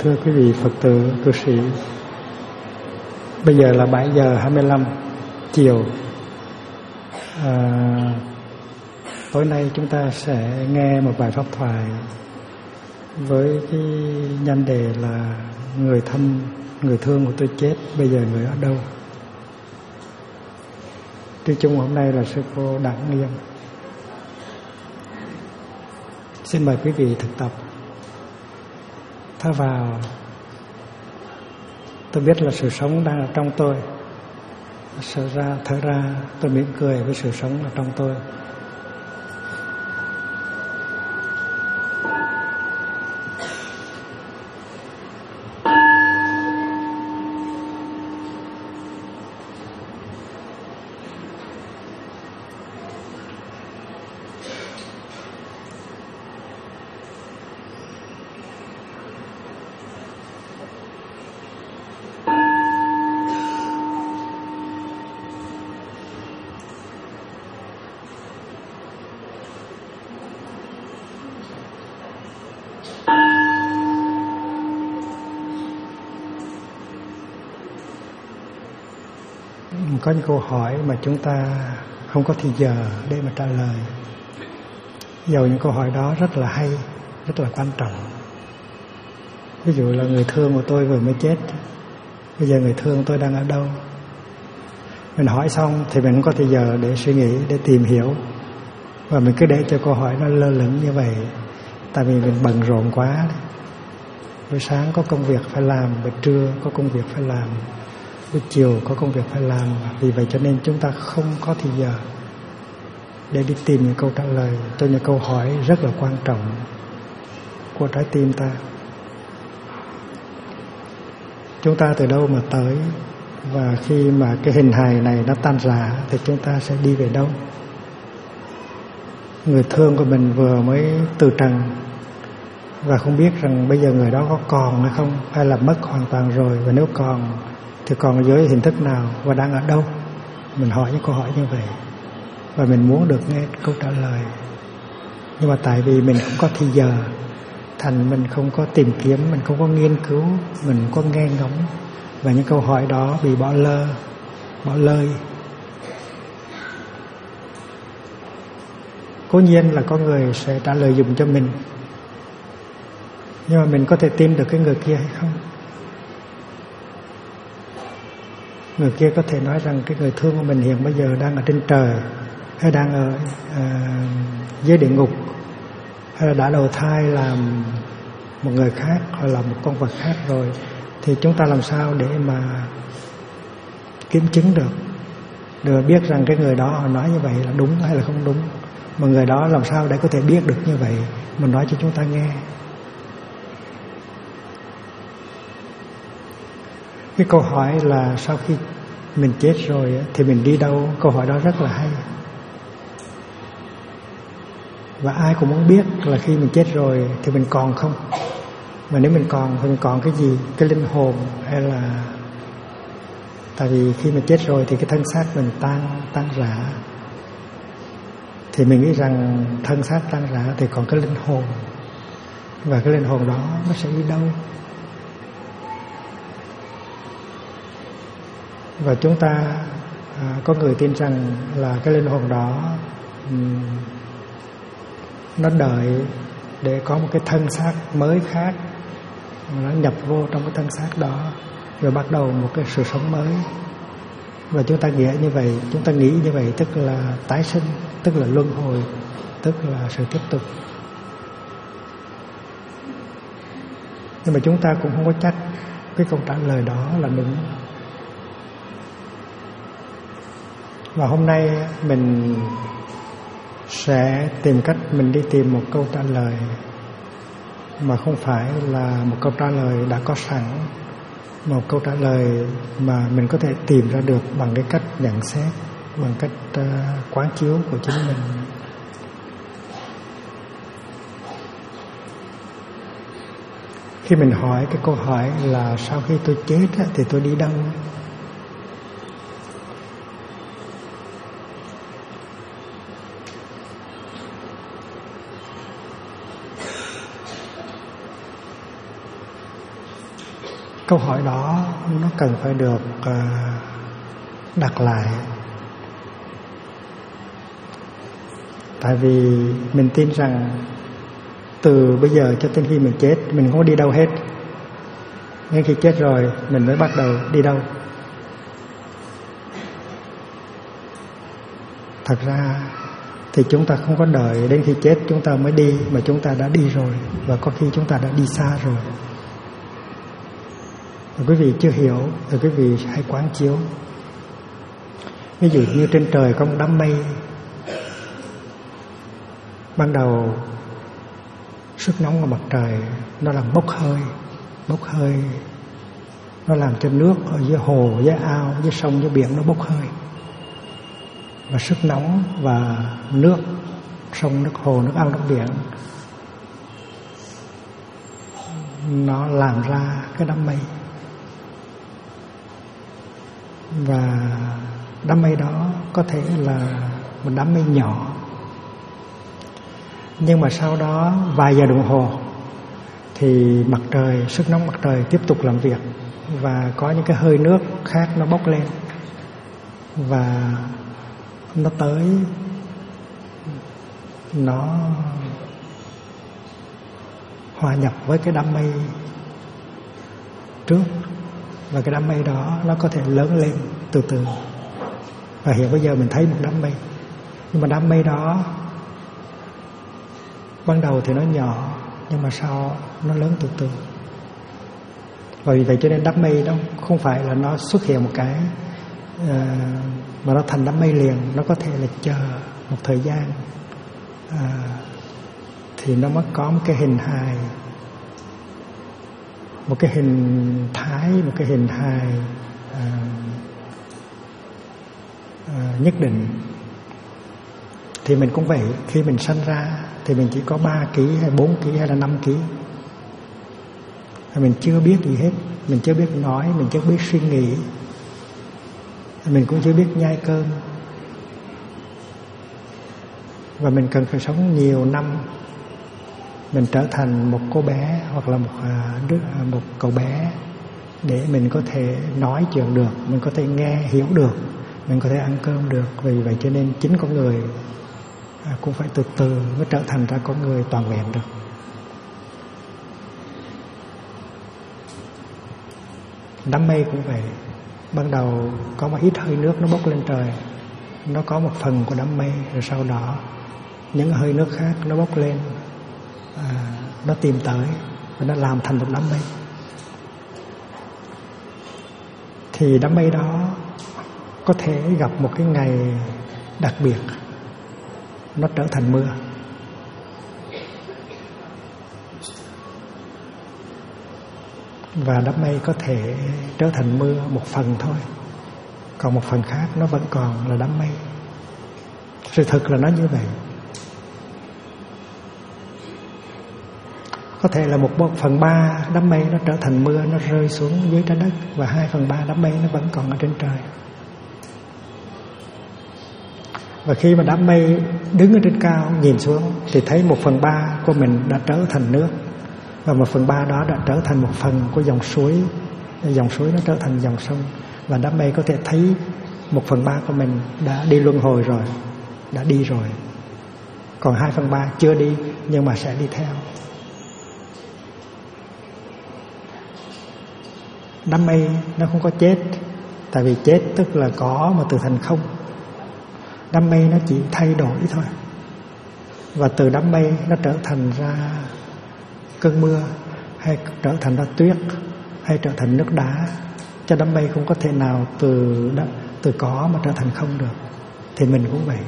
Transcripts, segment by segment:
Thưa quý vị Phật tử, cư sĩ, bây giờ là 7 giờ 25 chiều. Tối nay chúng ta sẽ nghe một bài pháp thoại với cái nhan đề là người thân, người thương của tôi chết, bây giờ người ở đâu? Tuy chung hôm nay là sư cô Đặng Nghiên. Xin mời quý vị thực tập. Thở vào, tôi biết là sự sống đang ở trong tôi. Thở ra, tôi mỉm cười với sự sống ở trong tôi. Có những câu hỏi mà chúng ta không có thời giờ để mà trả lời. Dầu những câu hỏi đó rất là hay, rất là quan trọng. Ví dụ là người thương của tôi vừa mới chết, bây giờ người thương tôi đang ở đâu? Mình hỏi xong thì mình không có thời giờ để suy nghĩ, để tìm hiểu. Và mình cứ để cho câu hỏi nó lơ lửng như vậy. Tại vì mình bận rộn quá. Buổi sáng có công việc phải làm, buổi trưa có công việc phải làm, buổi chiều có công việc phải làm. Vì vậy cho nên chúng ta không có thời giờ để đi tìm những câu trả lời cho những câu hỏi rất là quan trọng của trái tim ta. Chúng ta từ đâu mà tới, và khi mà cái hình hài này nó tan rã thì chúng ta sẽ đi về đâu? Người thương của mình vừa mới từ trần và không biết rằng bây giờ người đó có còn hay không, hay là mất hoàn toàn rồi, và nếu còn thì còn dưới hình thức nào và đang ở đâu? Mình hỏi những câu hỏi như vậy và mình muốn được nghe câu trả lời. Nhưng mà tại vì mình không có thời giờ, thành mình không có tìm kiếm, mình không có nghiên cứu, mình không có nghe ngóng, và những câu hỏi đó bị bỏ lơi. Cố nhiên là có người sẽ trả lời dùm cho mình, nhưng mà mình có thể tin được cái người kia hay không? Người kia có thể nói rằng cái người thương của mình hiện bây giờ đang ở trên trời, hay đang ở dưới địa ngục, hay là đã đầu thai làm một người khác, hoặc là một con vật khác rồi. Thì chúng ta làm sao để mà kiểm chứng được, để biết rằng cái người đó họ nói như vậy là đúng hay là không đúng? Mà người đó làm sao để có thể biết được như vậy, mình nói cho chúng ta nghe. Cái câu hỏi là sau khi mình chết rồi thì mình đi đâu? Câu hỏi đó rất là hay. Và ai cũng muốn biết là khi mình chết rồi thì mình còn không? Mà nếu mình còn thì mình còn cái gì? Cái linh hồn hay là... Tại vì khi mình chết rồi thì cái thân xác mình tan rã. Thì mình nghĩ rằng thân xác tan rã thì còn cái linh hồn. Và cái linh hồn đó nó sẽ đi đâu? Và chúng ta có người tin rằng là cái linh hồn đó nó đợi để có một cái thân xác mới khác, nó nhập vô trong cái thân xác đó, rồi bắt đầu một cái sự sống mới. Và chúng ta nghĩ như vậy, chúng ta nghĩ như vậy tức là tái sinh, tức là luân hồi, tức là sự tiếp tục. Nhưng mà chúng ta cũng không có chắc cái câu trả lời đó là đúng. Và hôm nay mình sẽ tìm cách mình đi tìm một câu trả lời mà không phải là một câu trả lời đã có sẵn, một câu trả lời mà mình có thể tìm ra được bằng cái cách nhận xét, bằng cách quán chiếu của chính mình. Khi mình hỏi cái câu hỏi là sau khi tôi chết thì tôi đi đâu? câu hỏi đó nó cần phải được đặt lại. Tại vì mình tin rằng từ bây giờ cho đến khi mình chết, mình không có đi đâu hết. Nên khi chết rồi mình mới bắt đầu đi đâu. Thật ra thì chúng ta không có đợi đến khi chết chúng ta mới đi, mà chúng ta đã đi rồi, và có khi chúng ta đã đi xa rồi. Và quý vị chưa hiểu thì quý vị hãy quán chiếu. Ví dụ như trên trời có một đám mây, ban đầu sức nóng của mặt trời nó làm bốc hơi, nó làm cho nước ở dưới hồ, dưới ao, dưới sông, dưới biển nó bốc hơi. Và sức nóng và nước sông, nước hồ, nước ao, nước biển nó làm ra cái đám mây. Và đám mây đó có thể là một đám mây nhỏ, nhưng mà sau đó vài giờ đồng hồ thì mặt trời, sức nóng mặt trời tiếp tục làm việc, và có những cái hơi nước khác nó bốc lên, và nó tới, nó hòa nhập với cái đám mây trước. Và cái đám mây đó nó có thể lớn lên từ từ. Và hiện bây giờ mình thấy một đám mây, nhưng mà đám mây đó ban đầu thì nó nhỏ, nhưng mà sau nó lớn từ từ. Và vì vậy cho nên đám mây đó không phải là nó xuất hiện một cái mà nó thành đám mây liền. Nó có thể là chờ một thời gian thì nó mới có một cái hình hài, một cái hình thái, một cái hình hài nhất định. Thì mình cũng vậy, khi mình sanh ra thì mình chỉ có 3 kg hay 4 kg hay là 5 kg. Mình chưa biết gì hết, mình chưa biết nói, mình chưa biết suy nghĩ, mình cũng chưa biết nhai cơm. Và mình cần phải sống nhiều năm, mình trở thành một cô bé hoặc là một cậu bé để mình có thể nói chuyện được, mình có thể nghe hiểu được, mình có thể ăn cơm được. Vì vậy cho nên chính con người cũng phải từ từ mới trở thành ra con người toàn vẹn được. Đám mây cũng vậy, ban đầu có một ít hơi nước nó bốc lên trời, nó có một phần của đám mây, rồi sau đó những hơi nước khác nó bốc lên, nó tìm tới và nó làm thành một đám mây. Thì đám mây đó có thể gặp một cái ngày đặc biệt, nó trở thành mưa. Và đám mây có thể trở thành mưa một phần thôi, còn một phần khác nó vẫn còn là đám mây. Sự thực là nó như vậy. Có thể là 1/3 đám mây nó trở thành mưa, nó rơi xuống dưới trái đất, và 2/3 đám mây nó vẫn còn ở trên trời. Và khi mà đám mây đứng ở trên cao nhìn xuống thì thấy 1/3 của mình đã trở thành nước, và 1/3 đó đã trở thành một phần của dòng suối. Dòng suối nó trở thành dòng sông. Và đám mây có thể thấy 1/3 của mình đã đi luân hồi rồi, đã đi rồi. Còn 2/3 chưa đi nhưng mà sẽ đi theo. Đám mây nó không có chết, tại vì chết tức là có mà từ thành không. Đám mây nó chỉ thay đổi thôi. Và từ đám mây nó trở thành ra cơn mưa, hay trở thành ra tuyết, hay trở thành nước đá. Cho đám mây không có thể nào từ có mà trở thành không được. Thì mình cũng vậy.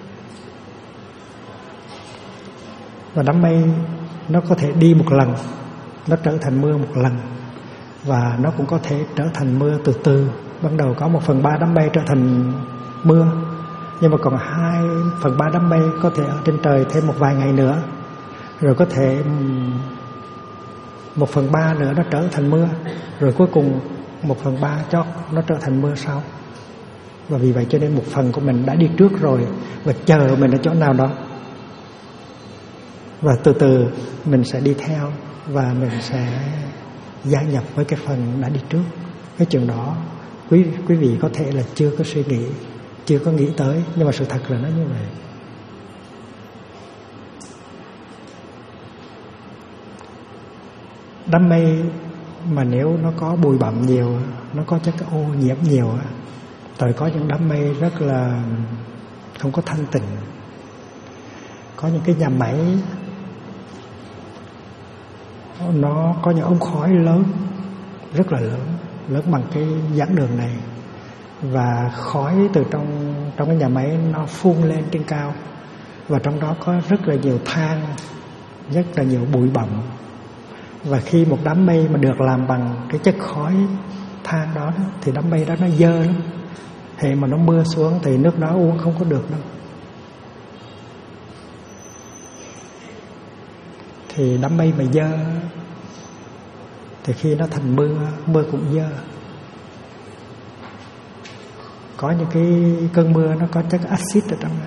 Và đám mây nó có thể đi một lần, nó trở thành mưa một lần. Và nó cũng có thể trở thành mưa từ từ. Ban đầu có 1/3 đám mây trở thành mưa, nhưng mà còn 2/3 đám mây có thể ở trên trời thêm một vài ngày nữa. Rồi có thể 1/3 nữa nó trở thành mưa. Rồi cuối cùng 1/3 chót nó trở thành mưa sau. Và vì vậy cho nên một phần của mình đã đi trước rồi, và chờ mình ở chỗ nào đó. Và từ từ mình sẽ đi theo, và mình sẽ gia nhập với cái phần đã đi trước. Cái chuyện đó quý vị có thể là chưa có suy nghĩ, chưa có nghĩ tới, nhưng mà sự thật là nó như vậy. Đám mây mà nếu nó có bụi bặm nhiều, nó có chất ô nhiễm nhiều, rồi có những đám mây rất là không có thanh tịnh. Có những cái nhà máy nó có những ống khói lớn, rất là lớn bằng cái giảng đường này, và khói từ trong cái nhà máy nó phun lên trên cao, và trong đó có rất là nhiều than, rất là nhiều bụi bặm. Và khi một đám mây mà được làm bằng cái chất khói than đó, thì đám mây đó nó dơ lắm. Hệ mà nó mưa xuống thì nước đó uống không có được đâu. Thì đám mây mà dơ thì khi nó thành mưa cũng dơ. Có những cái cơn mưa nó có chất axit ở trong đó,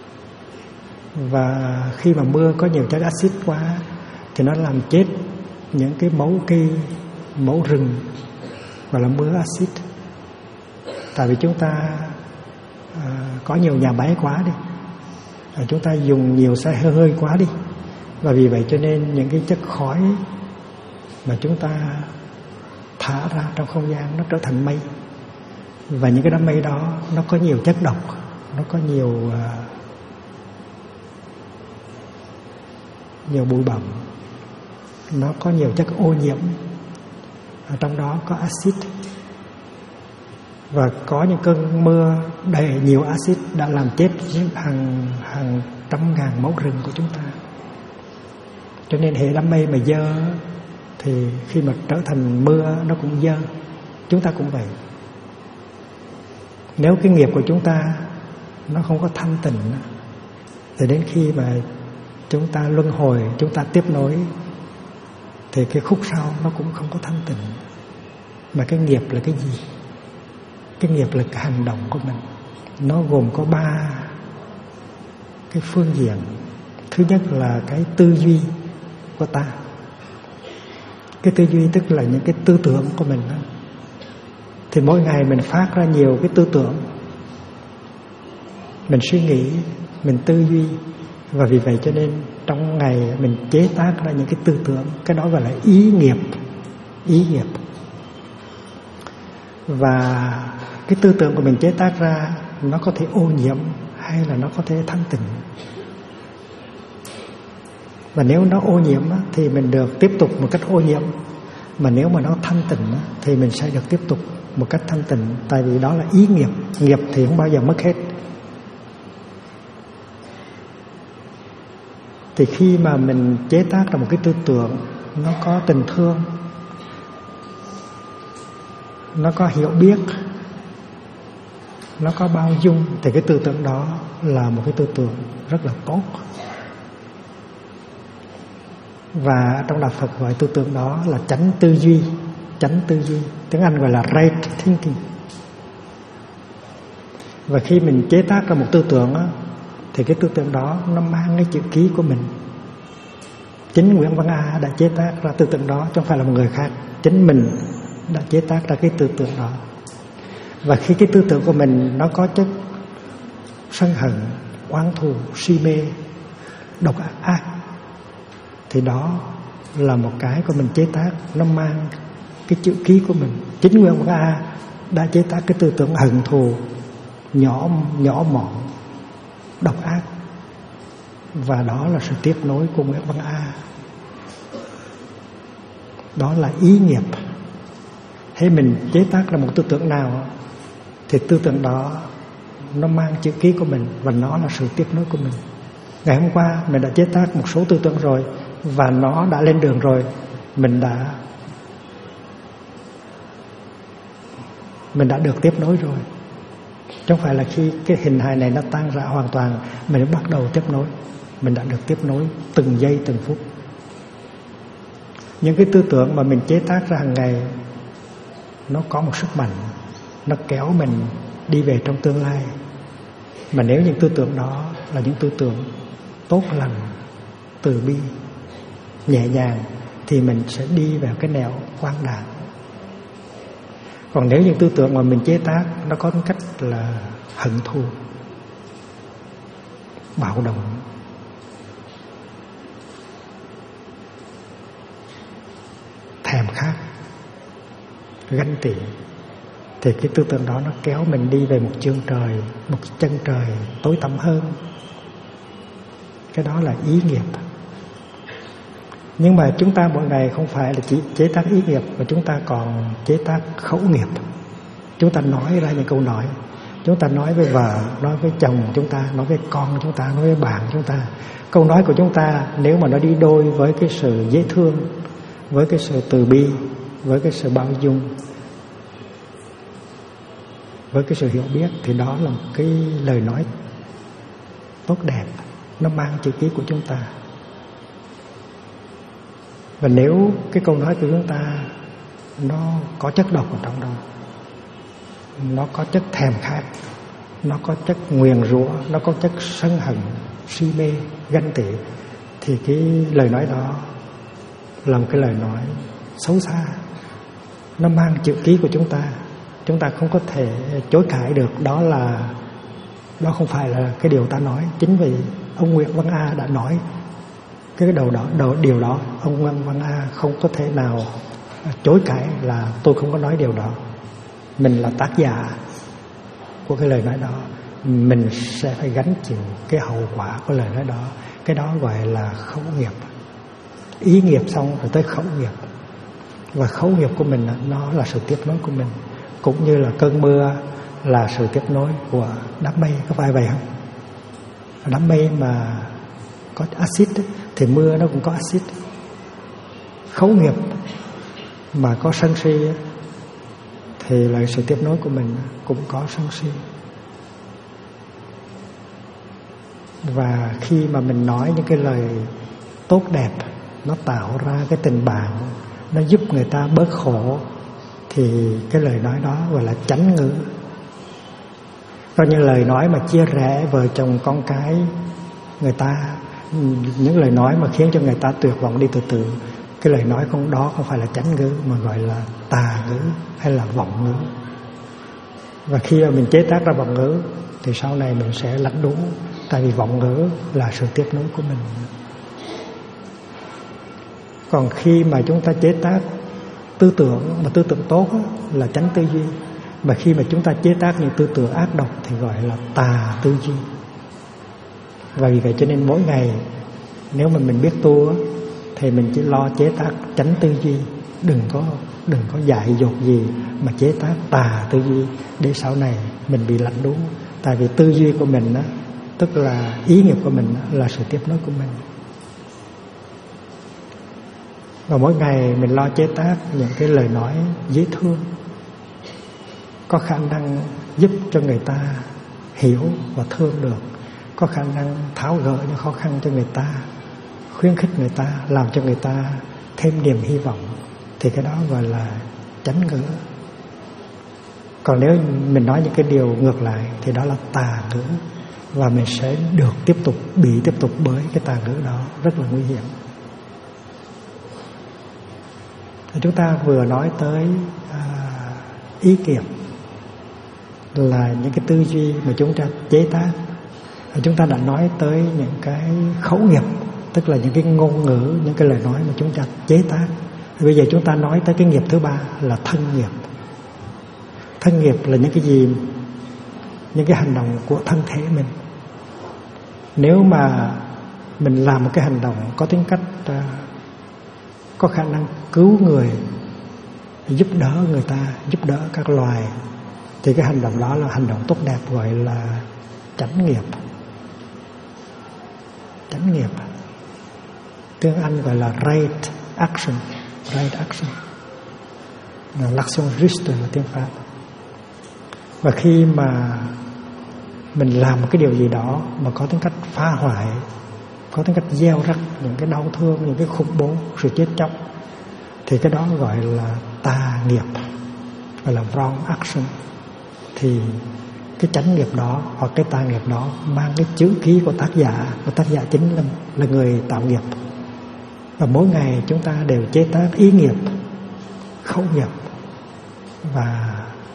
và khi mà mưa có nhiều chất axit quá thì nó làm chết những cái mẫu cây, mẫu rừng, gọi là mưa axit. Tại vì chúng ta có nhiều nhà máy quá đi, chúng ta dùng nhiều xe hơi quá đi, và vì vậy cho nên những cái chất khói mà chúng ta thả ra trong không gian nó trở thành mây. Và những cái đám mây đó nó có nhiều chất độc, nó có nhiều bụi bặm, nó có nhiều chất ô nhiễm, ở trong đó có axit. Và có những cơn mưa đầy nhiều axit đã làm chết hàng trăm ngàn mẫu rừng của chúng ta. Cho nên hệ đám mây mà dơ thì khi mà trở thành mưa nó cũng dơ. Chúng ta cũng vậy. Nếu cái nghiệp của chúng ta nó không có thanh tịnh, thì đến khi mà chúng ta luân hồi, chúng ta tiếp nối, thì cái khúc sau nó cũng không có thanh tịnh. Mà cái nghiệp là cái gì? Cái nghiệp là cái hành động của mình. Nó gồm có 3 cái phương diện. Thứ nhất là cái tư duy của ta. Cái tư duy tức là những cái tư tưởng của mình đó. Thì mỗi ngày mình phát ra nhiều cái tư tưởng, mình suy nghĩ, mình tư duy, và vì vậy cho nên trong ngày mình chế tác ra những cái tư tưởng. Cái đó gọi là ý nghiệp. Ý nghiệp. Và cái tư tưởng của mình chế tác ra nó có thể ô nhiễm hay là nó có thể thanh tịnh. Và nếu nó ô nhiễm thì mình được tiếp tục một cách ô nhiễm. Mà nếu mà nó thanh tịnh thì mình sẽ được tiếp tục một cách thanh tịnh. Tại vì đó là ý nghiệp. Nghiệp thì không bao giờ mất hết. Thì khi mà mình chế tác ra một cái tư tưởng, nó có tình thương, nó có hiểu biết, nó có bao dung, thì cái tư tưởng đó là một cái tư tưởng rất là tốt. Và trong đạo Phật gọi tư tưởng đó là chánh tư duy. Chánh tư duy, tiếng Anh gọi là right thinking. Và khi mình chế tác ra một tư tưởng á, thì cái tư tưởng đó nó mang cái chữ ký của mình. Chính Nguyễn Văn A đã chế tác ra tư tưởng đó, chứ không phải là một người khác. Chính mình đã chế tác ra cái tư tưởng đó. Và khi cái tư tưởng của mình nó có chất sân hận, oán thù, si mê, độc ác, thì đó là một cái của mình chế tác, nó mang cái chữ ký của mình. Chính Nguyễn Văn A đã chế tác cái tư tưởng hận thù, nhỏ mọn, độc ác. Và đó là sự tiếp nối của Nguyễn Văn A. Đó là ý nghiệp. Thế mình chế tác ra một tư tưởng nào thì tư tưởng đó nó mang chữ ký của mình, và nó là sự tiếp nối của mình. Ngày hôm qua mình đã chế tác một số tư tưởng rồi, và nó đã lên đường rồi. Mình đã được tiếp nối rồi. Chứ không phải là khi cái hình hài này nó tan rã hoàn toàn mình mới bắt đầu tiếp nối. Mình đã được tiếp nối từng giây từng phút. Những cái tư tưởng mà mình chế tác ra hàng ngày nó có một sức mạnh, nó kéo mình đi về trong tương lai. Mà nếu những tư tưởng đó là những tư tưởng tốt lành, từ bi, nhẹ nhàng, thì mình sẽ đi vào cái nẻo quang đãng. Còn nếu những tư tưởng mà mình chế tác nó có cách là hận thù, bạo động, thèm khát, ganh tị, thì cái tư tưởng đó nó kéo mình đi về một chương trời, một chân trời tối tăm hơn. Cái đó là ý nghiệp. Nhưng mà chúng ta mỗi ngày không phải là chỉ chế tác ý nghiệp, mà chúng ta còn chế tác khẩu nghiệp. Chúng ta nói ra những câu nói, chúng ta nói với vợ, nói với chồng chúng ta, nói với con chúng ta, nói với bạn chúng ta. Câu nói của chúng ta nếu mà nó đi đôi với cái sự dễ thương, với cái sự từ bi, với cái sự bao dung, với cái sự hiểu biết, thì đó là một cái lời nói tốt đẹp, nó mang chữ ký của chúng ta. Và nếu cái câu nói của chúng ta nó có chất độc ở trong đó, nó có chất thèm khát, nó có chất nguyền rủa, nó có chất sân hận, si mê, ganh tị, thì cái lời nói đó là một cái lời nói xấu xa. Nó mang chữ ký của chúng ta. Chúng ta không có thể chối cãi được. Đó không phải là cái điều ta nói. Chính vì ông Nguyễn Văn A đã nói cái điều đó, ông Nguyễn Văn A không có thể nào chối cãi là tôi không có nói điều đó. Mình là tác giả của cái lời nói đó, mình sẽ phải gánh chịu cái hậu quả của lời nói đó. Cái đó gọi là khẩu nghiệp. Ý nghiệp xong rồi tới khẩu nghiệp. Và khẩu nghiệp của mình nó là sự tiếp nối của mình. Cũng như là cơn mưa là sự tiếp nối của đám mây. Có phải vậy không? Đám mây mà có axit thì mưa nó cũng có axit. Khẩu nghiệp mà có sân si thì là sự tiếp nối của mình cũng có sân si. Và khi mà mình nói những cái lời tốt đẹp, nó tạo ra cái tình bạn, nó giúp người ta bớt khổ, thì cái lời nói đó gọi là chánh ngữ. Coi như lời nói mà chia rẽ vợ chồng con cái người ta, những lời nói mà khiến cho người ta tuyệt vọng đi từ từ, cái lời nói đó không phải là chánh ngữ mà gọi là tà ngữ hay là vọng ngữ. Và khi mà mình chế tác ra vọng ngữ thì sau này mình sẽ lãnh đủ. Tại vì vọng ngữ là sự tiếp nối của mình. Còn khi mà chúng ta chế tác tư tưởng, mà tư tưởng tốt là chánh tư duy. Mà khi mà chúng ta chế tác những tư tưởng ác độc thì gọi là tà tư duy. Và vì vậy cho nên mỗi ngày nếu mà mình biết tu thì mình chỉ lo chế tác chánh tư duy, đừng có dại dột gì mà chế tác tà tư duy để sau này mình bị lạnh đúng. Tại vì tư duy của mình đó, tức là ý nghiệp của mình đó, là sự tiếp nối của mình. Và mỗi ngày mình lo chế tác những cái lời nói dễ thương, có khả năng giúp cho người ta hiểu và thương được, có khả năng tháo gỡ những khó khăn cho người ta, khuyến khích người ta, làm cho người ta thêm niềm hy vọng, thì cái đó gọi là chánh ngữ. Còn nếu mình nói những cái điều ngược lại thì đó là tà ngữ, và mình sẽ bị tiếp tục bởi cái tà ngữ đó, rất là nguy hiểm. Thì chúng ta vừa nói tới ý nghiệp là những cái tư duy mà chúng ta chế tác. Chúng ta đã nói tới những cái khẩu nghiệp, tức là những cái ngôn ngữ, những cái lời nói mà chúng ta chế tác. Bây giờ chúng ta nói tới cái nghiệp thứ ba là thân nghiệp. Thân nghiệp là những cái gì? Những cái hành động của thân thể mình. Nếu mà mình làm một cái hành động có tính cách có khả năng cứu người, giúp đỡ người ta, giúp đỡ các loài, thì cái hành động đó là hành động tốt đẹp, gọi là chánh nghiệp. Chánh nghiệp tiếng Anh gọi là right action. Right action, l'action juste là tiếng Pháp. Và khi mà mình làm một cái điều gì đó mà có tính cách phá hoại, có tính cách gieo rắc những cái đau thương, những cái khủng bố, sự chết chóc, thì cái đó gọi là tà nghiệp, gọi là wrong action. Thì cái chánh nghiệp đó hoặc cái tà nghiệp đó mang cái chữ ký của tác giả chính là người tạo nghiệp. Và mỗi ngày chúng ta đều chế tác ý nghiệp, khẩu nghiệp và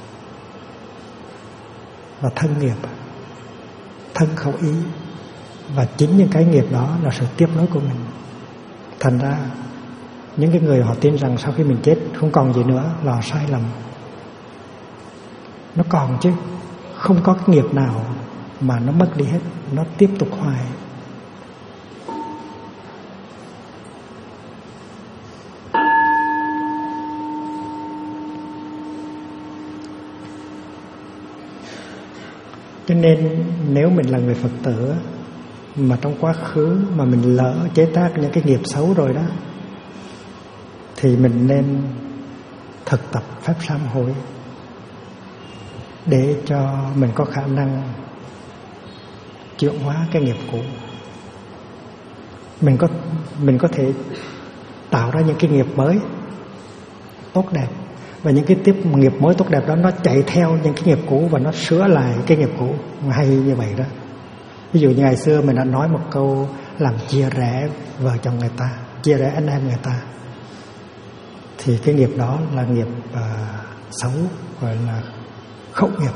thân nghiệp, thân khẩu ý. Và chính những cái nghiệp đó là sự tiếp nối của mình. Thành ra những cái người họ tin rằng sau khi mình chết không còn gì nữa là sai lầm. Nó còn chứ, không có cái nghiệp nào mà nó mất đi hết, nó tiếp tục hoài. Cho nên nếu mình là người Phật tử mà trong quá khứ mà mình lỡ chế tác những cái nghiệp xấu rồi đó, thì mình nên thực tập pháp sám hối để cho mình có khả năng chuyển hóa cái nghiệp cũ. Mình có thể tạo ra những cái nghiệp mới tốt đẹp, và những cái tiếp nghiệp mới tốt đẹp đó nó chạy theo những cái nghiệp cũ và nó sửa lại cái nghiệp cũ. Hay như vậy đó. Ví dụ như ngày xưa mình đã nói một câu làm chia rẽ vợ chồng người ta, chia rẽ anh em người ta, thì cái nghiệp đó là nghiệp xấu, gọi là khẩu nghiệp,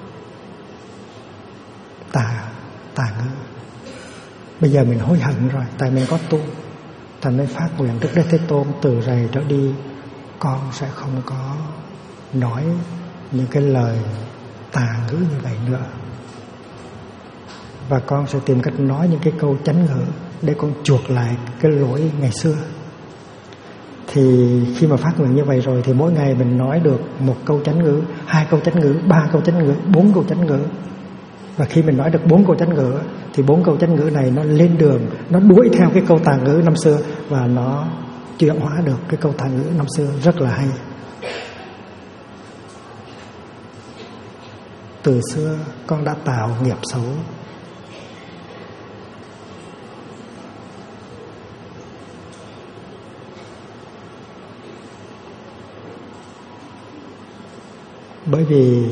tà ngữ. Bây giờ mình hối hận rồi, tại mình có tu, thành mới phát nguyện trước Đức Thế Tôn từ rày trở đi con sẽ không có nói những cái lời tà ngữ như vậy nữa, và con sẽ tìm cách nói những cái câu chánh ngữ để con chuộc lại cái lỗi ngày xưa. Thì khi mà phát nguyện như vậy rồi thì mỗi ngày mình nói được một câu chánh ngữ, 2 câu chánh ngữ, 3 câu chánh ngữ, 4 câu chánh ngữ. Và khi mình nói được 4 câu chánh ngữ thì 4 câu chánh ngữ này nó lên đường, nó đuổi theo cái câu tà ngữ năm xưa, và nó chuyển hóa được cái câu tà ngữ năm xưa. Rất là hay. Từ xưa con đã tạo nghiệp xấu, bởi vì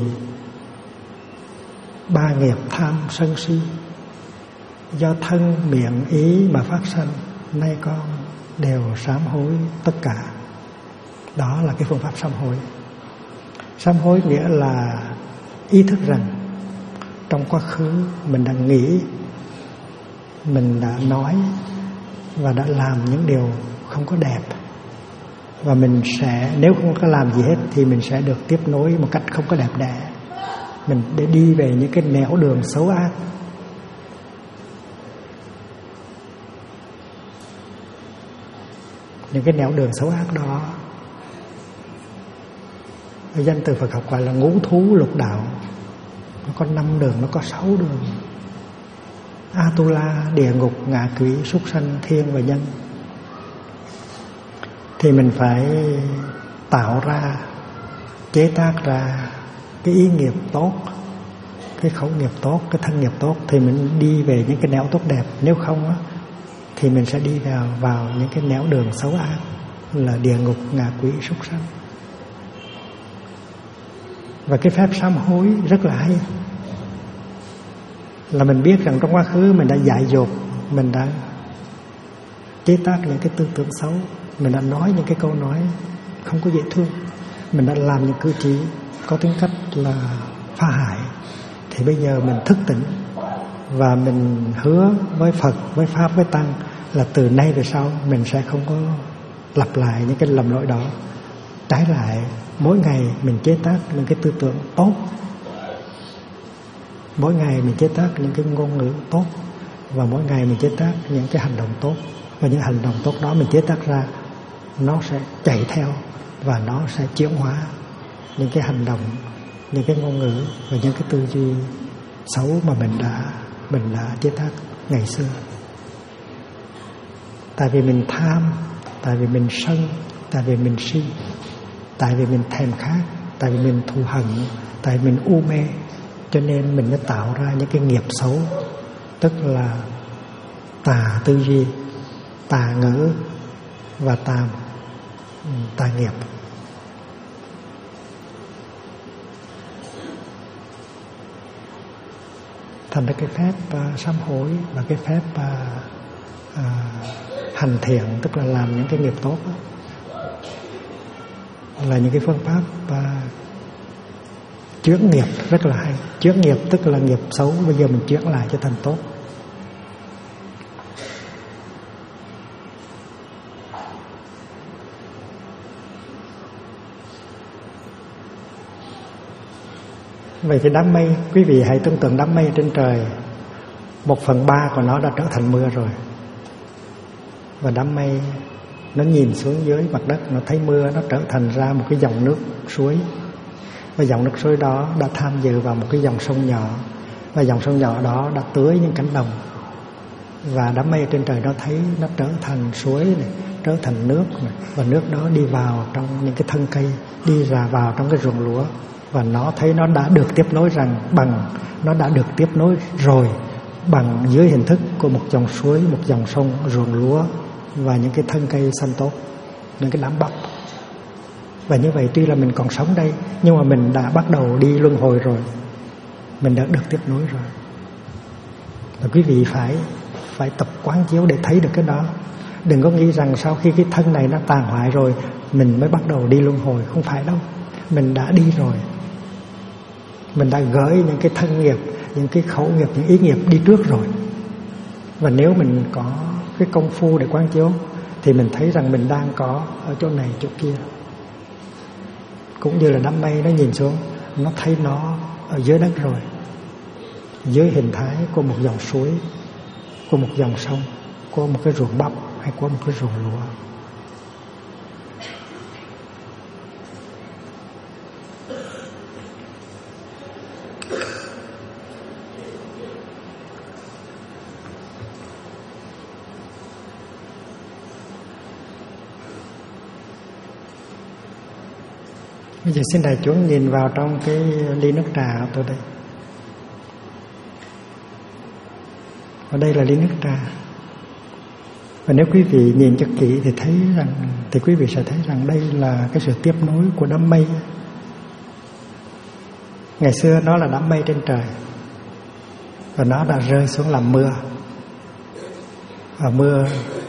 3 nghiệp tham sân si do thân miệng ý mà phát sanh, nay con đều sám hối tất cả. Đó là cái phương pháp sám hối. Sám hối nghĩa là ý thức rằng trong quá khứ mình đã nghĩ, mình đã nói và đã làm những điều không có đẹp, và mình sẽ, nếu không có làm gì hết thì mình sẽ được tiếp nối một cách không có đẹp đẽ, mình để đi về những cái nẻo đường xấu ác. Những cái nẻo đường xấu ác đó, danh từ Phật học gọi là ngũ thú lục đạo. Nó có 5 đường, nó có 6 đường: Atula, địa ngục, ngạ quỷ, súc sanh, thiên và nhân. Thì mình phải tạo ra, chế tác ra cái ý nghiệp tốt, cái khẩu nghiệp tốt, cái thân nghiệp tốt, thì mình đi về những cái nẻo tốt đẹp. Nếu không á, thì mình sẽ đi vào những cái nẻo đường xấu ác, là địa ngục, ngạ quỷ, súc sanh. Và cái phép sám hối rất là hay, là mình biết rằng trong quá khứ mình đã dại dột, mình đã chế tác những cái tư tưởng xấu, mình đã nói những cái câu nói không có dễ thương, mình đã làm những cử chỉ có tính cách là phá hại. Thì bây giờ mình thức tỉnh và mình hứa với Phật, với Pháp, với Tăng là từ nay về sau mình sẽ không có lặp lại những cái lầm lỗi đó. Trái lại, mỗi ngày mình chế tác những cái tư tưởng tốt, mỗi ngày mình chế tác những cái ngôn ngữ tốt, và mỗi ngày mình chế tác những cái hành động tốt. Và những hành động tốt đó mình chế tác ra, nó sẽ chạy theo và nó sẽ chuyển hóa những cái hành động, những cái ngôn ngữ và những cái tư duy xấu mà mình đã chế tác ngày xưa. Tại vì mình tham, tại vì mình sân, tại vì mình si, tại vì mình thèm khát, tại vì mình thù hận, tại vì mình u mê, cho nên mình mới tạo ra những cái nghiệp xấu, tức là tà tư duy, tà ngữ và tà nghiệp. Thành ra cái phép sám hối và cái phép hành thiện, tức là làm những cái nghiệp tốt đó, là những cái phương pháp chuyển nghiệp rất là hay. Chuyển nghiệp tức là nghiệp xấu bây giờ mình chuyển lại cho thành tốt. Vậy thì đám mây, quý vị hãy tưởng tượng đám mây trên trời, 1/3 của nó đã trở thành mưa rồi. Và đám mây nó nhìn xuống dưới mặt đất, nó thấy mưa, nó trở thành ra một cái dòng nước suối. Và dòng nước suối đó đã tham dự vào một cái dòng sông nhỏ, và dòng sông nhỏ đó đã tưới những cánh đồng. Và đám mây trên trời nó thấy nó trở thành suối này, trở thành nước này. Và nước đó đi vào trong những cái thân cây, đi ra vào trong cái ruộng lúa. Và nó thấy nó đã được tiếp nối nó đã được tiếp nối rồi bằng dưới hình thức của một dòng suối, một dòng sông, ruộng lúa và những cái thân cây xanh tốt, những cái đám bắp. Và như vậy tuy là mình còn sống đây, nhưng mà mình đã bắt đầu đi luân hồi rồi, mình đã được tiếp nối rồi. Và quý vị phải tập quán chiếu để thấy được cái đó. Đừng có nghĩ rằng sau khi cái thân này nó tàn hoại rồi mình mới bắt đầu đi luân hồi. Không phải đâu, mình đã đi rồi. Mình đã gửi những cái thân nghiệp, những cái khẩu nghiệp, những ý nghiệp đi trước rồi. Và nếu mình có cái công phu để quán chiếu thì mình thấy rằng mình đang có ở chỗ này chỗ kia. Cũng như là đám mây nó nhìn xuống, nó thấy nó ở dưới đất rồi, dưới hình thái của một dòng suối, của một dòng sông, của một cái ruộng bắp hay của một cái ruộng lúa. Bây giờ xin đại chúng nhìn vào trong cái ly nước trà của tôi đây. Ở đây là ly nước trà. Và nếu quý vị nhìn cho kỹ thì quý vị sẽ thấy rằng đây là cái sự tiếp nối của đám mây. Ngày xưa nó là đám mây trên trời, và nó đã rơi xuống làm mưa. Và mưa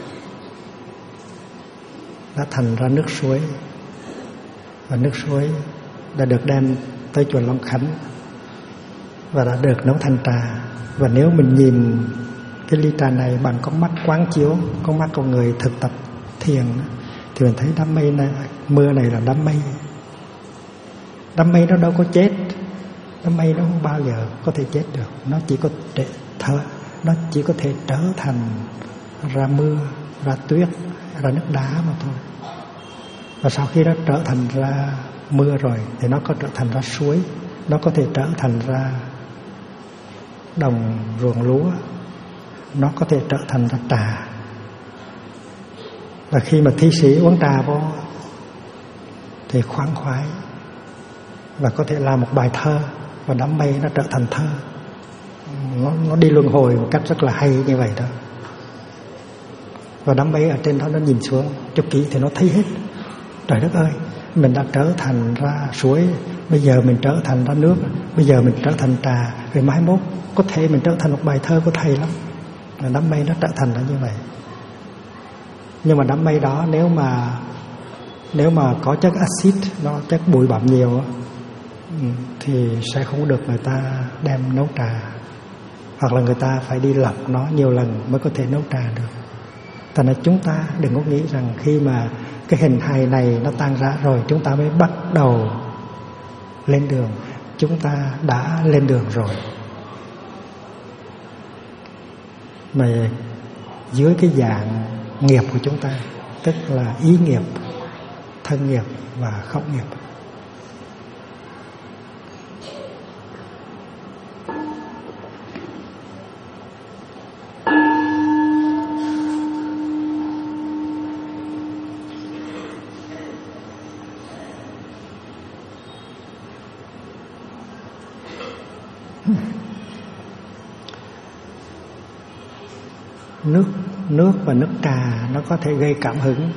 đã thành ra nước suối. Và nước suối đã được đem tới chùa Long Khánh và đã được nấu thành trà. Và nếu mình nhìn cái ly trà này bằng con mắt quán chiếu, con mắt của người thực tập thiền, thì mình thấy đám mây này, mưa này là đám mây. Đám mây nó đâu có chết, đám mây nó không bao giờ có thể chết được. Nó chỉ có thể trở thành ra mưa, ra tuyết, ra nước đá mà thôi. Và sau khi nó trở thành ra mưa rồi thì nó có trở thành ra suối, nó có thể trở thành ra đồng ruộng lúa, nó có thể trở thành ra trà. Và khi mà thi sĩ uống trà vô thì khoan khoái và có thể làm một bài thơ, và đám mây nó trở thành thơ. Nó đi luân hồi một cách rất là hay như vậy đó. Và đám mây ở trên đó nó nhìn xuống cho kỹ thì nó thấy hết. Trời đất ơi, mình đã trở thành ra suối, bây giờ mình trở thành ra nước, bây giờ mình trở thành trà, rồi mai mốt có thể mình trở thành một bài thơ của thầy lắm. Là đám mây nó trở thành là như vậy. Nhưng mà đám mây đó nếu mà có chất axit, nó chất bụi bặm nhiều thì sẽ không được người ta đem nấu trà, hoặc là người ta phải đi lọc nó nhiều lần mới có thể nấu trà được. Thành ra chúng ta đừng có nghĩ rằng khi mà cái hình hài này nó tan rã rồi chúng ta mới bắt đầu lên đường. Chúng ta đã lên đường rồi. Mà dưới cái dạng nghiệp của chúng ta, tức là ý nghiệp, thân nghiệp và khẩu nghiệp. Nước và nước trà nó có thể gây cảm hứng,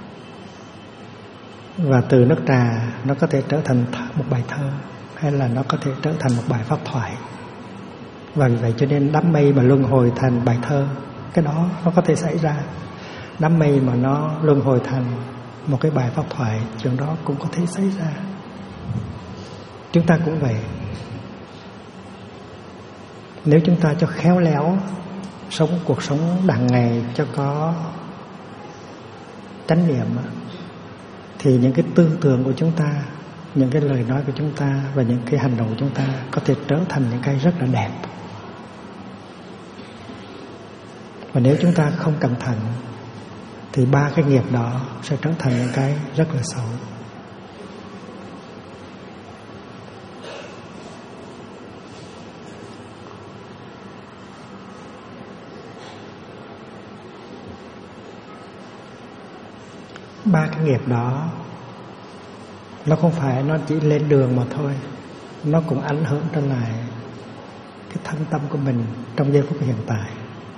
và từ nước trà nó có thể trở thành một bài thơ, hay là nó có thể trở thành một bài pháp thoại. Và vì vậy cho nên đám mây mà luân hồi thành bài thơ, cái đó nó có thể xảy ra. đám mây mà nó luân hồi thành một cái bài pháp thoại, chuyện đó cũng có thể xảy ra. Chúng ta cũng vậy. Nếu chúng ta cho khéo léo sống cuộc sống đằng ngày cho có chánh niệm, thì những cái tư tưởng của chúng ta, những cái lời nói của chúng ta và những cái hành động của chúng ta có thể trở thành những cái rất là đẹp. Và nếu chúng ta không cẩn thận thì 3 cái nghiệp đó sẽ trở thành những cái rất là xấu. Ba cái nghiệp đó nó không phải nó chỉ lên đường mà thôi, nó cũng ảnh hưởng trở lại cái thân tâm của mình trong giây phút hiện tại.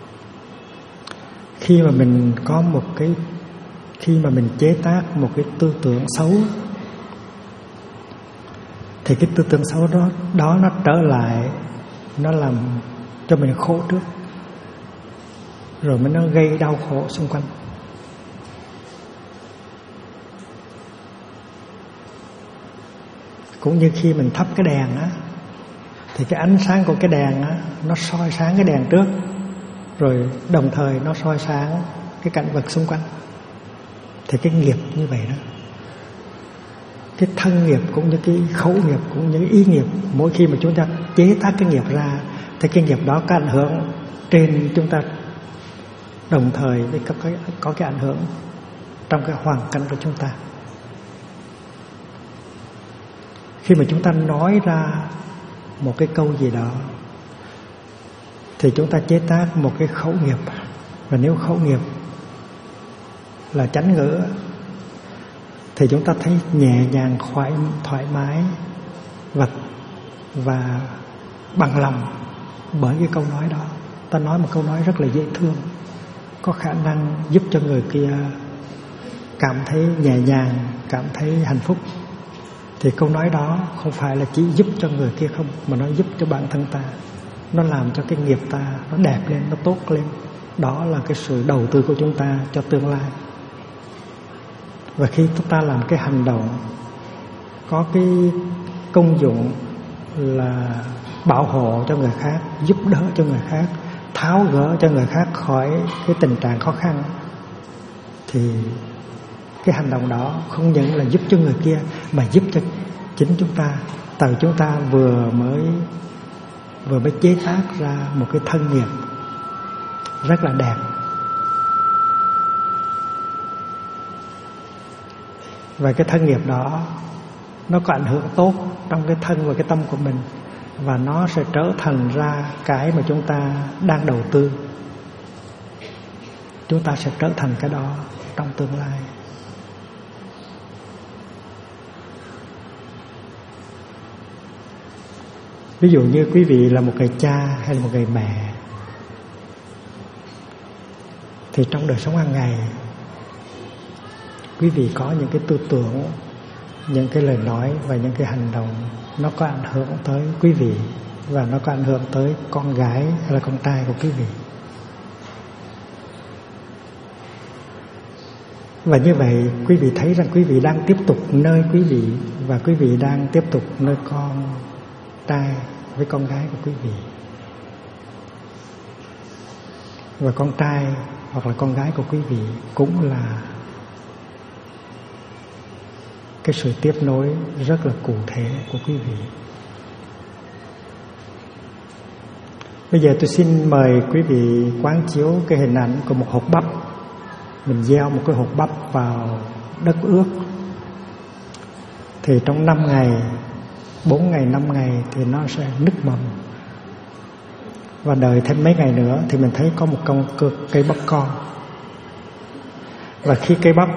Khi mà mình có khi mà mình chế tác một cái tư tưởng xấu, thì cái tư tưởng xấu đó nó trở lại, nó làm cho mình khổ trước, rồi mới nó gây đau khổ xung quanh. Cũng như khi mình thắp cái đèn á, thì cái ánh sáng của cái đèn á, nó soi sáng cái đèn trước, rồi đồng thời nó soi sáng cái cảnh vật xung quanh. Thì cái nghiệp như vậy đó, cái thân nghiệp cũng như cái khẩu nghiệp cũng như cái ý nghiệp, mỗi khi mà chúng ta chế tác cái nghiệp ra thì cái nghiệp đó có ảnh hưởng trên chúng ta, đồng thời với có cái ảnh hưởng trong cái hoàn cảnh của chúng ta. Khi mà chúng ta nói ra một cái câu gì đó thì chúng ta chế tác một cái khẩu nghiệp. Và nếu khẩu nghiệp là chánh ngữ thì chúng ta thấy nhẹ nhàng, thoải mái và bằng lòng bởi cái câu nói đó. Ta nói một câu nói rất là dễ thương, có khả năng giúp cho người kia cảm thấy nhẹ nhàng, cảm thấy hạnh phúc. Thì câu nói đó không phải là chỉ giúp cho người kia không, mà nó giúp cho bản thân ta. Nó làm cho cái nghiệp ta nó đẹp lên, nó tốt lên. Đó là cái sự đầu tư của chúng ta cho tương lai. Và khi chúng ta làm cái hành động có cái công dụng là bảo hộ cho người khác, giúp đỡ cho người khác, tháo gỡ cho người khác khỏi cái tình trạng khó khăn, thì cái hành động đó không những là giúp cho người kia mà giúp cho chính chúng ta. Từ chúng ta vừa mới chế tác ra một cái thân nghiệp rất là đẹp. Và cái thân nghiệp đó nó có ảnh hưởng tốt trong cái thân và cái tâm của mình, và nó sẽ trở thành ra cái mà chúng ta đang đầu tư. Chúng ta sẽ trở thành cái đó trong tương lai. Ví dụ như quý vị là một người cha hay là một người mẹ, thì trong đời sống hàng ngày quý vị có những cái tư tưởng, những cái lời nói và những cái hành động nó có ảnh hưởng tới quý vị, và nó có ảnh hưởng tới con gái hay là con trai của quý vị. Và như vậy quý vị thấy rằng quý vị đang tiếp tục nơi quý vị, và quý vị đang tiếp tục nơi con trai với con gái của quý vị. Và con trai hoặc là con gái của quý vị cũng là cái sự tiếp nối rất là cụ thể của quý vị. Bây giờ tôi xin mời quý vị quán chiếu cái hình ảnh của một hột bắp. Mình gieo một cái hột bắp vào đất ướt, thì trong 5 ngày, 4 ngày, 5 ngày thì nó sẽ nứt mầm. Và đợi thêm mấy ngày nữa thì mình thấy có một cây bắp con. Và khi cây bắp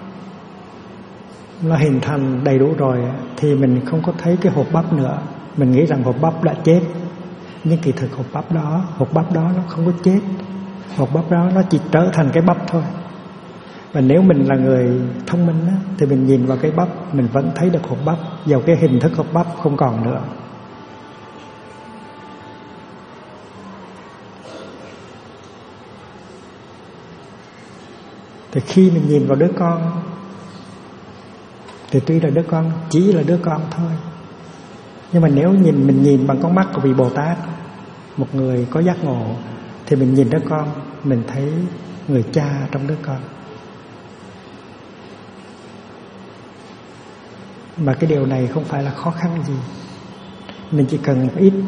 nó hình thành đầy đủ rồi thì mình không có thấy cái hột bắp nữa. Mình nghĩ rằng hột bắp đã chết, nhưng kỳ thực hột bắp đó nó không có chết. Hột bắp đó nó chỉ trở thành cái bắp thôi. Và nếu mình là người thông minh á, thì mình nhìn vào cái bắp, mình vẫn thấy được hột bắp, dầu cái hình thức hột bắp không còn nữa. Thì khi mình nhìn vào đứa con thì tuy là đứa con, chỉ là đứa con thôi, nhưng mà nếu mình nhìn bằng con mắt của vị Bồ Tát, một người có giác ngộ, thì mình nhìn đứa con, mình thấy người cha trong đứa con. Mà cái điều này không phải là khó khăn gì. Mình chỉ cần một ít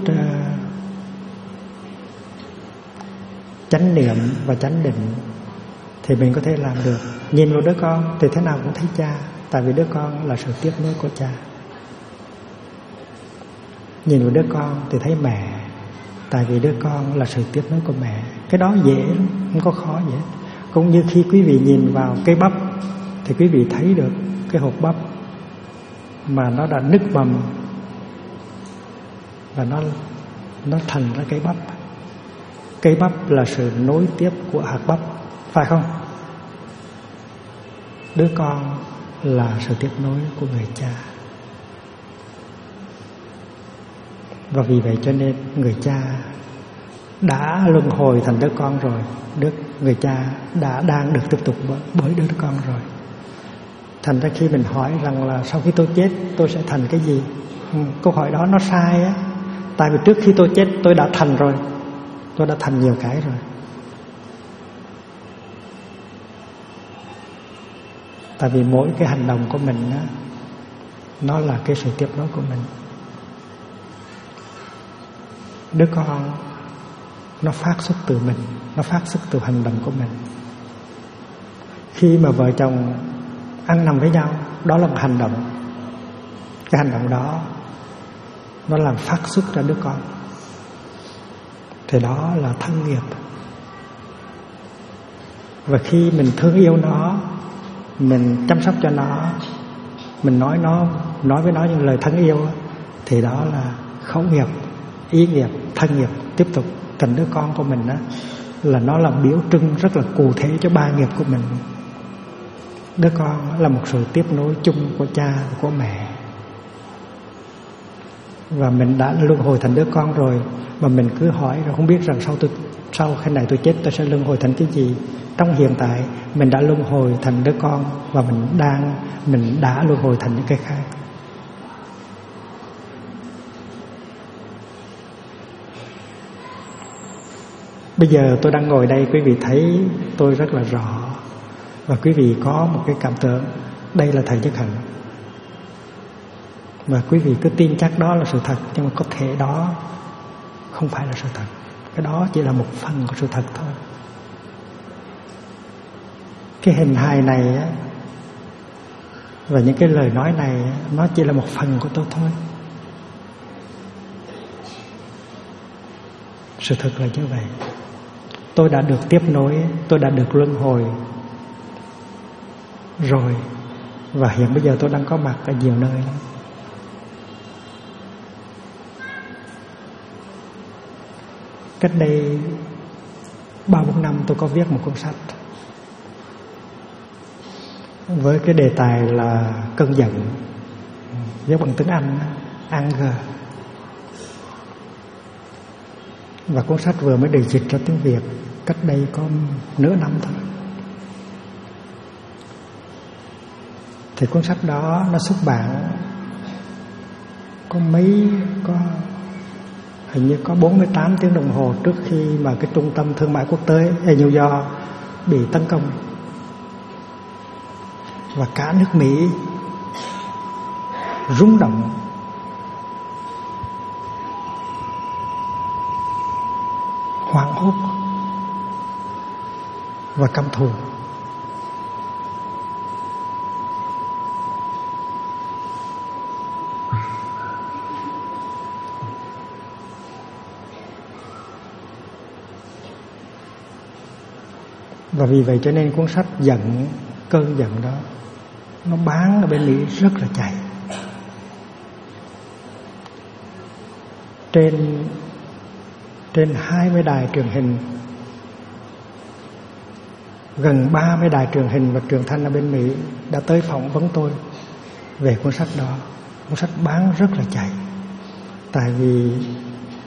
chánh niệm và chánh định thì mình có thể làm được. Nhìn vào đứa con thì thế nào cũng thấy cha, tại vì đứa con là sự tiếp nối của cha. Nhìn vào đứa con thì thấy mẹ, tại vì đứa con là sự tiếp nối của mẹ. Cái đó dễ lắm, không có khó gì hết. Cũng như khi quý vị nhìn vào cây bắp thì quý vị thấy được cái hột bắp mà nó đã nứt mầm và nó thành ra cây bắp. Cây bắp là sự nối tiếp của hạt bắp, phải không? Đứa con là sự tiếp nối của người cha. Và vì vậy cho nên người cha đã luân hồi thành đứa con rồi, người cha đang được tiếp tục bởi đứa con rồi. Thành ra khi mình hỏi rằng là sau khi tôi chết tôi sẽ thành cái gì, câu hỏi đó nó sai á. Tại vì trước khi tôi chết tôi đã thành rồi, tôi đã thành nhiều cái rồi. Tại vì mỗi cái hành động của mình á, nó là cái sự tiếp nối của mình. Đứa con nó phát xuất từ mình, nó phát xuất từ hành động của mình. Khi mà vợ chồng ăn nằm với nhau, đó là một hành động. Cái hành động đó nó làm phát xuất ra đứa con, thì đó là thân nghiệp. Và khi mình thương yêu nó, mình chăm sóc cho nó, mình nói với nó những lời thân yêu, thì đó là khẩu nghiệp, ý nghiệp, thân nghiệp tiếp tục thành đứa con của mình đó, là nó là biểu trưng rất là cụ thể cho ba nghiệp của mình. Đứa con là một sự tiếp nối chung của cha và của mẹ. Và mình đã luân hồi thành đứa con rồi, mà mình cứ hỏi rồi không biết rằng sau khi này tôi chết tôi sẽ luân hồi thành cái gì. Trong hiện tại mình đã luân hồi thành đứa con, và mình đã luân hồi thành những cái khác. Bây giờ tôi đang ngồi đây, quý vị thấy tôi rất là rõ, và quý vị có một cái cảm tưởng đây là Thầy Nhất Hạnh. Và quý vị cứ tin chắc đó là sự thật, nhưng mà có thể đó không phải là sự thật. Cái đó chỉ là một phần của sự thật thôi. Cái hình hài này á, và những cái lời nói này á, nó chỉ là một phần của tôi thôi. Sự thật là như vậy. Tôi đã được tiếp nối, tôi đã được luân hồi rồi, và hiện bây giờ tôi đang có mặt ở nhiều nơi lắm. Cách đây 3-4 năm tôi có viết một cuốn sách với cái đề tài là cơn giận, viết bằng tiếng Anh, anger. Và cuốn sách vừa mới được dịch ra tiếng Việt cách đây có nửa năm thôi. Thì cuốn sách đó nó xuất bản hình như có 48 tiếng đồng hồ trước khi mà cái trung tâm thương mại quốc tế ở New York bị tấn công. Và cả nước Mỹ rung động, hoảng hốt và căm thù. Và vì vậy cho nên cuốn sách cơn giận đó nó bán ở bên Mỹ rất là chạy. Trên 20 đài truyền hình, gần 30 đài truyền hình và truyền thanh ở bên Mỹ đã tới phỏng vấn tôi về cuốn sách đó. Cuốn sách bán rất là chạy, tại vì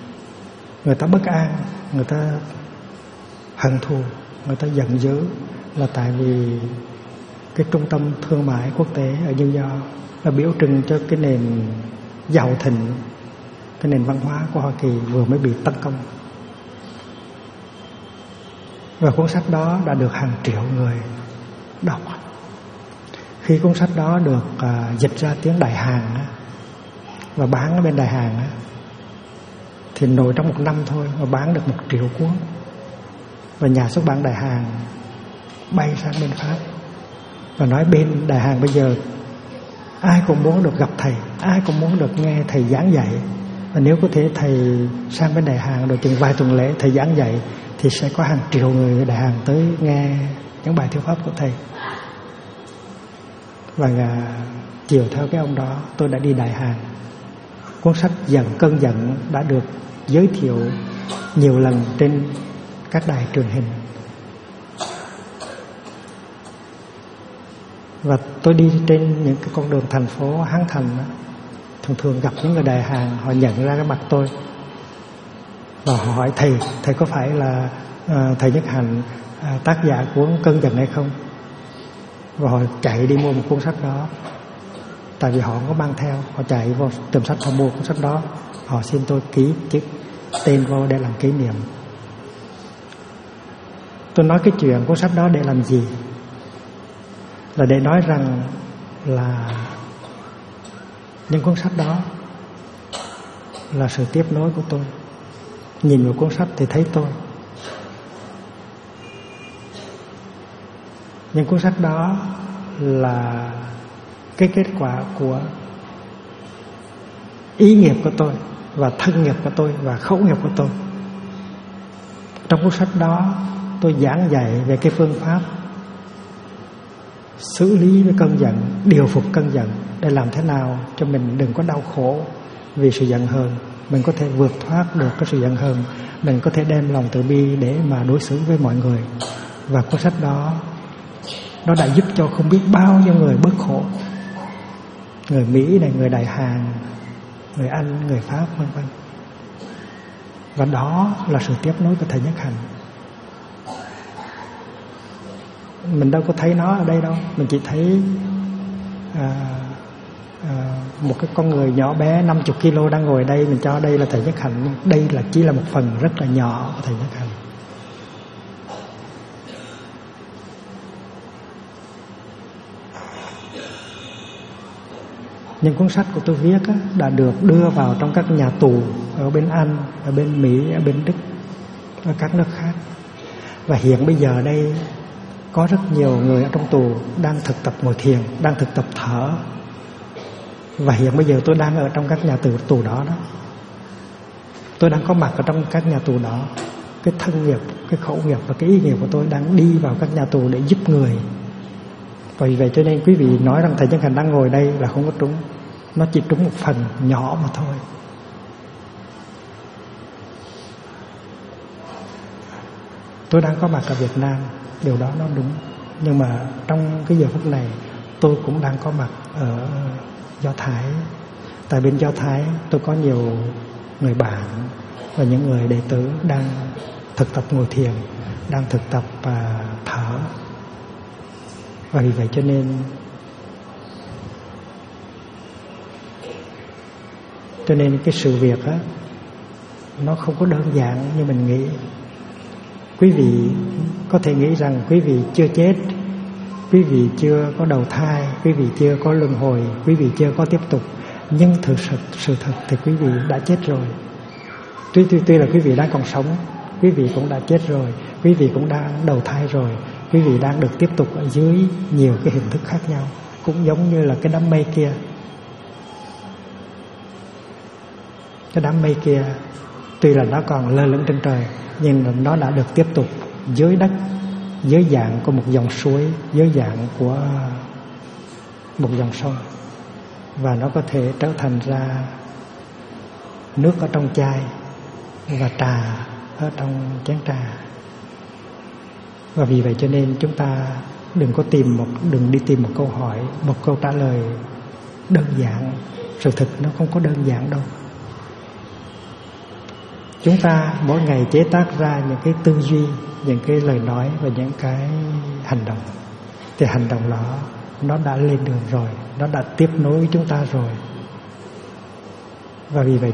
người ta bất an, người ta hận thù, người ta giận dữ, là tại vì cái trung tâm thương mại quốc tế ở New York là biểu trưng cho cái nền giàu thịnh, cái nền văn hóa của Hoa Kỳ vừa mới bị tấn công. Và cuốn sách đó đã được hàng triệu người đọc. Khi cuốn sách đó được dịch ra tiếng Đại Hàn và bán ở bên Đại Hàn thì nổi trong 1 năm thôi mà bán được 1 triệu cuốn. Và nhà xuất bản Đại Hàn bay sang bên Pháp và nói bên Đại Hàn bây giờ ai cũng muốn được gặp thầy, ai cũng muốn được nghe thầy giảng dạy. Và nếu có thể thầy sang bên Đại Hàn rồi chừng vài tuần lễ thầy giảng dạy thì sẽ có hàng triệu người Đại Hàn tới nghe những bài thuyết pháp của thầy. Và chiều theo cái ông đó tôi đã đi Đại Hàn. Cuốn sách Cơn giận đã được giới thiệu nhiều lần trên các đài truyền hình. Và tôi đi trên những cái con đường thành phố Hán Thành thường thường gặp những người Đại Hàn, họ nhận ra cái mặt tôi và họ hỏi thầy có phải là thầy Nhất Hạnh, tác giả cuốn Cơn giận hay không? Và họ chạy đi mua một cuốn sách đó. Tại vì họ không có mang theo, họ chạy vào tiệm sách, họ mua cuốn sách đó, họ xin tôi ký chữ tên vô để làm kỷ niệm. Tôi nói cái chuyện cuốn sách đó để làm gì? Là để nói rằng là những cuốn sách đó là sự tiếp nối của tôi. Nhìn vào cuốn sách thì thấy tôi. Những cuốn sách đó là cái kết quả của ý nghiệp của tôi và thân nghiệp của tôi và khẩu nghiệp của tôi. Trong cuốn sách đó tôi giảng dạy về cái phương pháp xử lý với cơn giận, điều phục cơn giận để làm thế nào cho mình đừng có đau khổ vì sự giận hờn, mình có thể vượt thoát được cái sự giận hờn, mình có thể đem lòng từ bi để mà đối xử với mọi người. Và cuốn sách đó nó đã giúp cho không biết bao nhiêu người bớt khổ. Người Mỹ này, người Đại Hàn, người Anh, người Pháp vân vân. Và đó là sự tiếp nối của thầy Nhất Hạnh. Mình đâu có thấy nó ở đây đâu. Mình chỉ thấy một cái con người nhỏ bé 50 kg đang ngồi đây, mình cho đây là thầy Nhất Hạnh. Đây là chỉ là một phần rất là nhỏ của thầy Nhất Hạnh. Những cuốn sách của tôi viết đã được đưa vào trong các nhà tù ở bên Anh, ở bên Mỹ, ở bên Đức, ở các nước khác. Và hiện bây giờ đây có rất nhiều người ở trong tù đang thực tập ngồi thiền, đang thực tập thở. Và hiện bây giờ tôi đang ở trong các nhà tù đó. Tôi đang có mặt ở trong các nhà tù đó. Cái thân nghiệp, cái khẩu nghiệp và cái ý nghiệp của tôi đang đi vào các nhà tù để giúp người. Vì vậy cho nên quý vị nói rằng thầy Nhất Hạnh đang ngồi đây là không có trúng. Nó chỉ trúng một phần nhỏ mà thôi. Tôi đang có mặt ở Việt Nam, điều đó nó đúng. Nhưng mà trong cái giờ phút này tôi cũng đang có mặt ở Do Thái. Tại bên Do Thái tôi có nhiều người bạn và những người đệ tử đang thực tập ngồi thiền, đang thực tập thở. Và vì vậy cho nên cái sự việc nó không có đơn giản như mình nghĩ. Quý vị có thể nghĩ rằng quý vị chưa chết, quý vị chưa có đầu thai, quý vị chưa có luân hồi, quý vị chưa có tiếp tục. Nhưng sự thật thì quý vị đã chết rồi. Tuy là quý vị đang còn sống, quý vị cũng đã chết rồi, quý vị cũng đang đầu thai rồi, quý vị đang được tiếp tục ở dưới nhiều cái hình thức khác nhau. Cũng giống như là cái đám mây kia. Cái đám mây kia tuy là nó còn lơ lửng trên trời, nhưng nó đã được tiếp tục dưới đất, dưới dạng của một dòng suối, dưới dạng của một dòng sông. Và nó có thể trở thành ra nước ở trong chai và trà ở trong chén trà. Và vì vậy cho nên chúng ta đừng đi tìm một câu hỏi, một câu trả lời đơn giản. Sự thật nó không có đơn giản đâu. Chúng ta mỗi ngày chế tác ra những cái tư duy, những cái lời nói và những cái hành động, thì hành động đó nó đã lên đường rồi, nó đã tiếp nối với chúng ta rồi. Và vì vậy